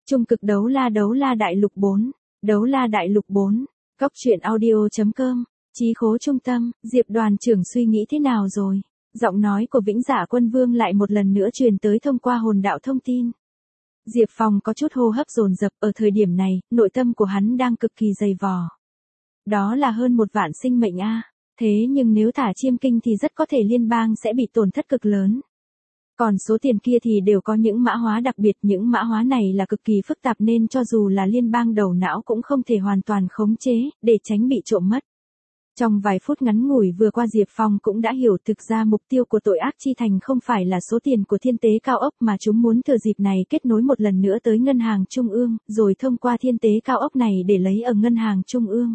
Trung cực đấu la đại lục 4. Đấu la đại lục 4. Cóc truyện audio.com. Chí khố trung tâm, Diệp đoàn trưởng suy nghĩ thế nào rồi? Giọng nói của Vĩnh Dạ Quân Vương lại một lần nữa truyền tới thông qua hồn đạo thông tin. Diệp Phong có chút hô hấp dồn dập, ở thời điểm này, nội tâm của hắn đang cực kỳ dày vò. Đó là hơn 1 vạn sinh mệnh a. Thế nhưng nếu thả chiêm kinh thì rất có thể liên bang sẽ bị tổn thất cực lớn. Còn số tiền kia thì đều có những mã hóa đặc biệt, những mã hóa này là cực kỳ phức tạp nên cho dù là liên bang đầu não cũng không thể hoàn toàn khống chế, để tránh bị trộm mất. Trong vài phút ngắn ngủi vừa qua Diệp Phong cũng đã hiểu thực ra mục tiêu của tội ác chi thành không phải là số tiền của thiên tế cao ốc mà chúng muốn thừa dịp này kết nối một lần nữa tới ngân hàng trung ương, rồi thông qua thiên tế cao ốc này để lấy ở ngân hàng trung ương.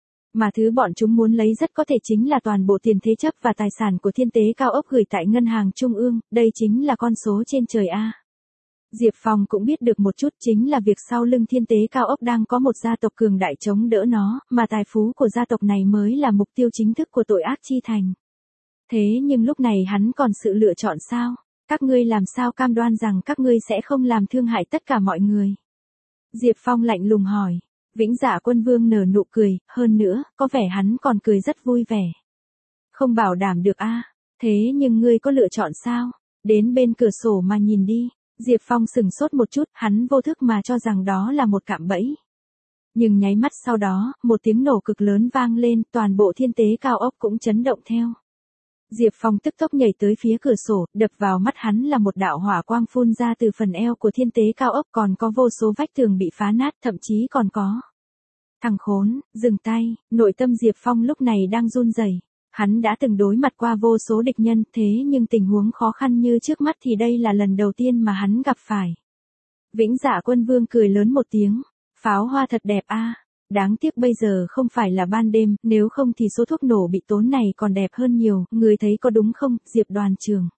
Mà thứ bọn chúng muốn lấy rất có thể chính là toàn bộ tiền thế chấp và tài sản của thiên tế cao ốc gửi tại ngân hàng trung ương, đây chính là con số trên trời a. Diệp Phong cũng biết được một chút chính là việc sau lưng thiên tế cao ốc đang có một gia tộc cường đại chống đỡ nó, mà tài phú của gia tộc này mới là mục tiêu chính thức của tội ác chi thành. Thế nhưng lúc này hắn còn sự lựa chọn sao? Các ngươi làm sao cam đoan rằng các ngươi sẽ không làm thương hại tất cả mọi người? Diệp Phong lạnh lùng hỏi. Vĩnh Dạ Quân Vương nở nụ cười, hơn nữa, có vẻ hắn còn cười rất vui vẻ. Không bảo đảm được a. Thế nhưng ngươi có lựa chọn sao? Đến bên cửa sổ mà nhìn đi. Diệp Phong sừng sốt một chút, hắn vô thức mà cho rằng đó là một cạm bẫy. Nhưng nháy mắt sau đó, một tiếng nổ cực lớn vang lên, toàn bộ thiên tế cao ốc cũng chấn động theo. Diệp Phong tức tốc nhảy tới phía cửa sổ, đập vào mắt hắn là một đạo hỏa quang phun ra từ phần eo của thiên tế cao ốc, còn có vô số vách tường bị phá nát, thậm chí còn có. Thằng khốn, dừng tay, nội tâm Diệp Phong lúc này đang run rẩy. Hắn đã từng đối mặt qua vô số địch nhân, thế nhưng tình huống khó khăn như trước mắt thì đây là lần đầu tiên mà hắn gặp phải. Vĩnh Dạ Quân Vương cười lớn một tiếng, pháo hoa thật đẹp a. Đáng tiếc bây giờ không phải là ban đêm, nếu không thì số thuốc nổ bị tốn này còn đẹp hơn nhiều, người thấy có đúng không, Diệp đoàn trưởng.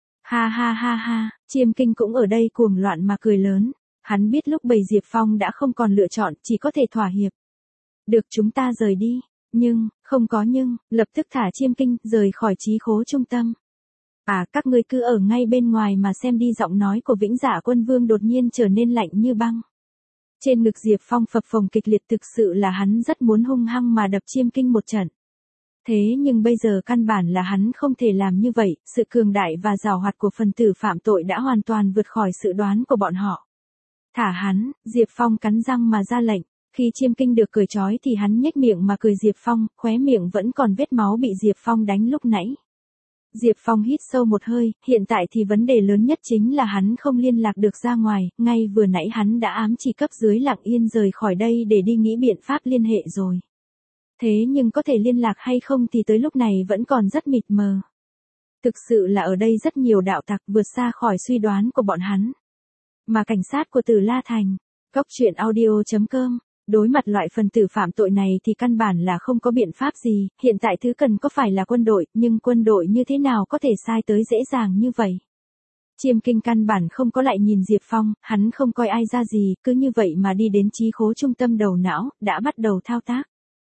Ha ha ha ha, chiêm kinh cũng ở đây cuồng loạn mà cười lớn, hắn biết lúc bầy Diệp Phong đã không còn lựa chọn, chỉ có thể thỏa hiệp. Được, chúng ta rời đi, nhưng, không có nhưng, lập tức thả chiêm kinh, rời khỏi chí khố trung tâm. À, các ngươi cứ ở ngay bên ngoài mà xem đi. Giọng nói của Vĩnh Dạ Quân Vương đột nhiên trở nên lạnh như băng. Trên ngực Diệp Phong phập phồng kịch liệt, thực sự là hắn rất muốn hung hăng mà đập chiêm kinh một trận. Thế nhưng bây giờ căn bản là hắn không thể làm như vậy, sự cường đại và giàu hoạt của phần tử phạm tội đã hoàn toàn vượt khỏi sự đoán của bọn họ. Thả hắn, Diệp Phong cắn răng mà ra lệnh. Khi chiêm kinh được cởi trói thì hắn nhếch miệng mà cười Diệp Phong, khóe miệng vẫn còn vết máu bị Diệp Phong đánh lúc nãy. Diệp Phong hít sâu một hơi, hiện tại thì vấn đề lớn nhất chính là hắn không liên lạc được ra ngoài, ngay vừa nãy hắn đã ám chỉ cấp dưới lặng yên rời khỏi đây để đi nghĩ biện pháp liên hệ rồi. Thế nhưng có thể liên lạc hay không thì tới lúc này vẫn còn rất mịt mờ. Thực sự là ở đây rất nhiều đạo tặc vượt xa khỏi suy đoán của bọn hắn. Mà cảnh sát của Tử La Thành, Cóc truyện audio.com. Đối mặt loại phần tử phạm tội này thì căn bản là không có biện pháp gì, hiện tại thứ cần có phải là quân đội, nhưng quân đội như thế nào có thể sai tới dễ dàng như vậy. Chiêm kinh căn bản không có lại nhìn Diệp Phong, hắn không coi ai ra gì, cứ như vậy mà đi đến chí khố trung tâm đầu não, đã bắt đầu thao tác.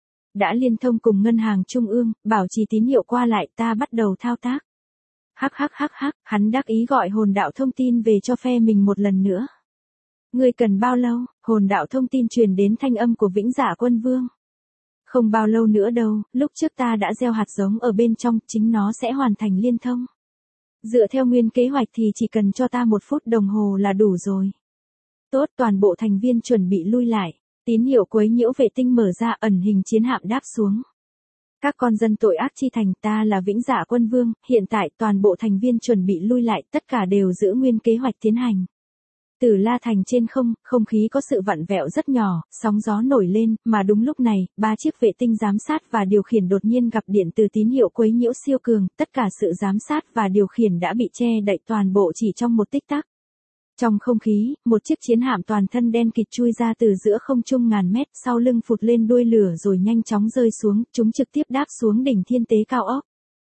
Đã liên thông cùng ngân hàng trung ương, bảo trì tín hiệu qua lại, ta bắt đầu thao tác. Hắc, hắn đắc ý gọi hồn đạo thông tin về cho phe mình một lần nữa. Ngươi cần bao lâu? Hồn đạo thông tin truyền đến thanh âm của Vĩnh Dạ Quân Vương. Không bao lâu nữa đâu, lúc trước ta đã gieo hạt giống ở bên trong, chính nó sẽ hoàn thành liên thông. Dựa theo nguyên kế hoạch thì chỉ cần cho ta 1 phút đồng hồ là đủ rồi. Tốt, toàn bộ thành viên chuẩn bị lui lại. Tín hiệu quấy nhiễu vệ tinh mở ra, ẩn hình chiến hạm đáp xuống. Các con dân tội ác chi thành, ta là Vĩnh Dạ Quân Vương, hiện tại toàn bộ thành viên chuẩn bị lui lại, tất cả đều giữ nguyên kế hoạch tiến hành. Tử La Thành trên không khí có sự vặn vẹo rất nhỏ, sóng gió nổi lên, mà đúng lúc này, 3 chiếc vệ tinh giám sát và điều khiển đột nhiên gặp điện từ tín hiệu quấy nhiễu siêu cường, tất cả sự giám sát và điều khiển đã bị che đậy toàn bộ chỉ trong một tích tắc. Trong không khí, một chiếc chiến hạm toàn thân đen kịt chui ra từ giữa không trung ngàn mét, sau lưng phụt lên đuôi lửa rồi nhanh chóng rơi xuống, chúng trực tiếp đáp xuống đỉnh thiên tế cao ốc.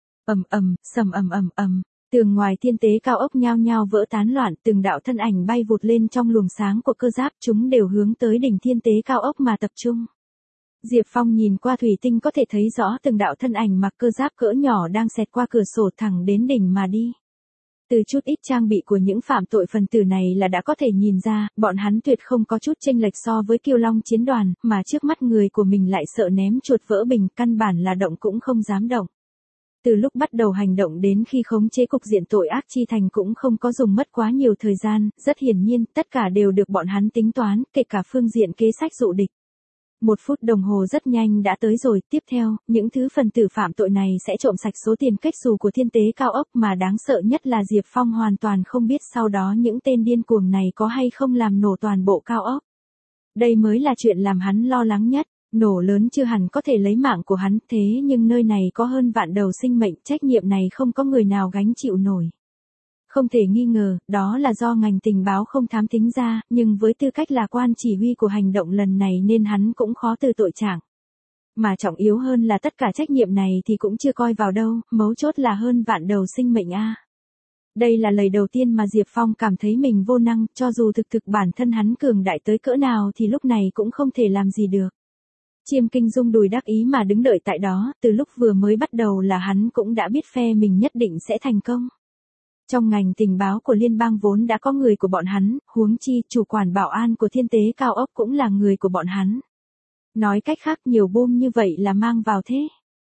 Sầm ầm. Tường ngoài thiên tế cao ốc nhao nhao vỡ tán loạn, từng đạo thân ảnh bay vụt lên trong luồng sáng của cơ giáp, chúng đều hướng tới đỉnh thiên tế cao ốc mà tập trung. Diệp Phong nhìn qua thủy tinh có thể thấy rõ từng đạo thân ảnh mặc cơ giáp cỡ nhỏ đang xẹt qua cửa sổ thẳng đến đỉnh mà đi. Từ chút ít trang bị của những phạm tội phần tử này là đã có thể nhìn ra, bọn hắn tuyệt không có chút chênh lệch so với Kiêu Long chiến đoàn, mà trước mắt người của mình lại sợ ném chuột vỡ bình, căn bản là động cũng không dám động. Từ lúc bắt đầu hành động đến khi khống chế cục diện tội ác chi thành cũng không có dùng mất quá nhiều thời gian, rất hiển nhiên, tất cả đều được bọn hắn tính toán, kể cả phương diện kế sách dụ địch. 1 phút đồng hồ rất nhanh đã tới rồi, tiếp theo, những thứ phần tử phạm tội này sẽ trộm sạch số tiền kết xù của Thiên Tế Cao Ốc, mà đáng sợ nhất là Diệp Phong hoàn toàn không biết sau đó những tên điên cuồng này có hay không làm nổ toàn bộ cao ốc. Đây mới là chuyện làm hắn lo lắng nhất. Nổ lớn chưa hẳn có thể lấy mạng của hắn, thế nhưng nơi này có hơn vạn đầu sinh mệnh, trách nhiệm này không có người nào gánh chịu nổi. Không thể nghi ngờ, đó là do ngành tình báo không thám tính ra, nhưng với tư cách là quan chỉ huy của hành động lần này nên hắn cũng khó từ tội trạng. Mà trọng yếu hơn là tất cả trách nhiệm này thì cũng chưa coi vào đâu, mấu chốt là hơn vạn đầu sinh mệnh a. Đây là lời đầu tiên mà Diệp Phong cảm thấy mình vô năng, cho dù thực bản thân hắn cường đại tới cỡ nào thì lúc này cũng không thể làm gì được. Chiêm Kinh rung đùi đắc ý mà đứng đợi tại đó, từ lúc vừa mới bắt đầu là hắn cũng đã biết phe mình nhất định sẽ thành công. Trong ngành tình báo của liên bang vốn đã có người của bọn hắn, huống chi chủ quản bảo an của Thiên Tế Cao Ốc cũng là người của bọn hắn. Nói cách khác nhiều bom như vậy là mang vào thế.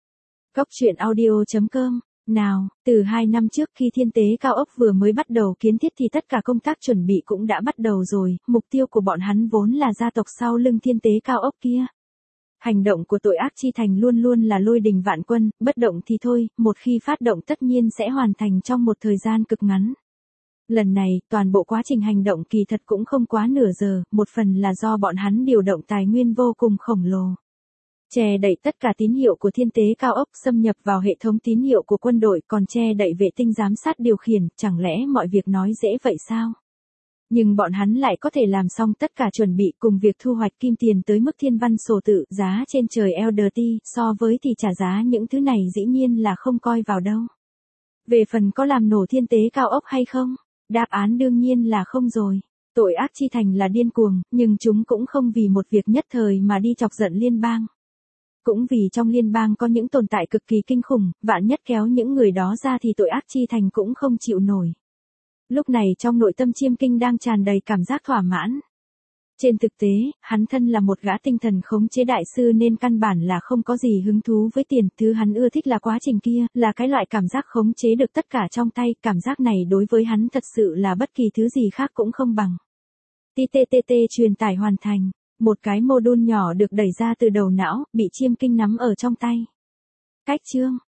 Cốc truyện audio.com. Nào, từ 2 năm trước khi Thiên Tế Cao Ốc vừa mới bắt đầu kiến thiết thì tất cả công tác chuẩn bị cũng đã bắt đầu rồi, mục tiêu của bọn hắn vốn là gia tộc sau lưng Thiên Tế Cao Ốc kia. Hành động của tội ác chi thành luôn luôn là lôi đình vạn quân, bất động thì thôi, một khi phát động tất nhiên sẽ hoàn thành trong một thời gian cực ngắn. Lần này, toàn bộ quá trình hành động kỳ thật cũng không quá nửa giờ, một phần là do bọn hắn điều động tài nguyên vô cùng khổng lồ. Che đậy tất cả tín hiệu của Thiên Tế Cao Ốc xâm nhập vào hệ thống tín hiệu của quân đội, còn che đậy vệ tinh giám sát điều khiển, chẳng lẽ mọi việc nói dễ vậy sao? Nhưng bọn hắn lại có thể làm xong tất cả chuẩn bị cùng việc thu hoạch kim tiền tới mức thiên văn sổ tự, giá trên trời LDT, so với thì trả giá những thứ này dĩ nhiên là không coi vào đâu. Về phần có làm nổ Thiên Tế Cao Ốc hay không? Đáp án đương nhiên là không rồi. Tội ác chi thành là điên cuồng, nhưng chúng cũng không vì một việc nhất thời mà đi chọc giận liên bang. Cũng vì trong liên bang có những tồn tại cực kỳ kinh khủng, vạn nhất kéo những người đó ra thì tội ác chi thành cũng không chịu nổi. Lúc này trong nội tâm Chiêm Kinh đang tràn đầy cảm giác thỏa mãn. Trên thực tế, hắn thân là một gã tinh thần khống chế đại sư nên căn bản là không có gì hứng thú với tiền, thứ hắn ưa thích là quá trình kia, là cái loại cảm giác khống chế được tất cả trong tay, cảm giác này đối với hắn thật sự là bất kỳ thứ gì khác cũng không bằng. TTTT truyền tải hoàn thành, một cái mô đun nhỏ được đẩy ra từ đầu não, bị Chiêm Kinh nắm ở trong tay. Cách chương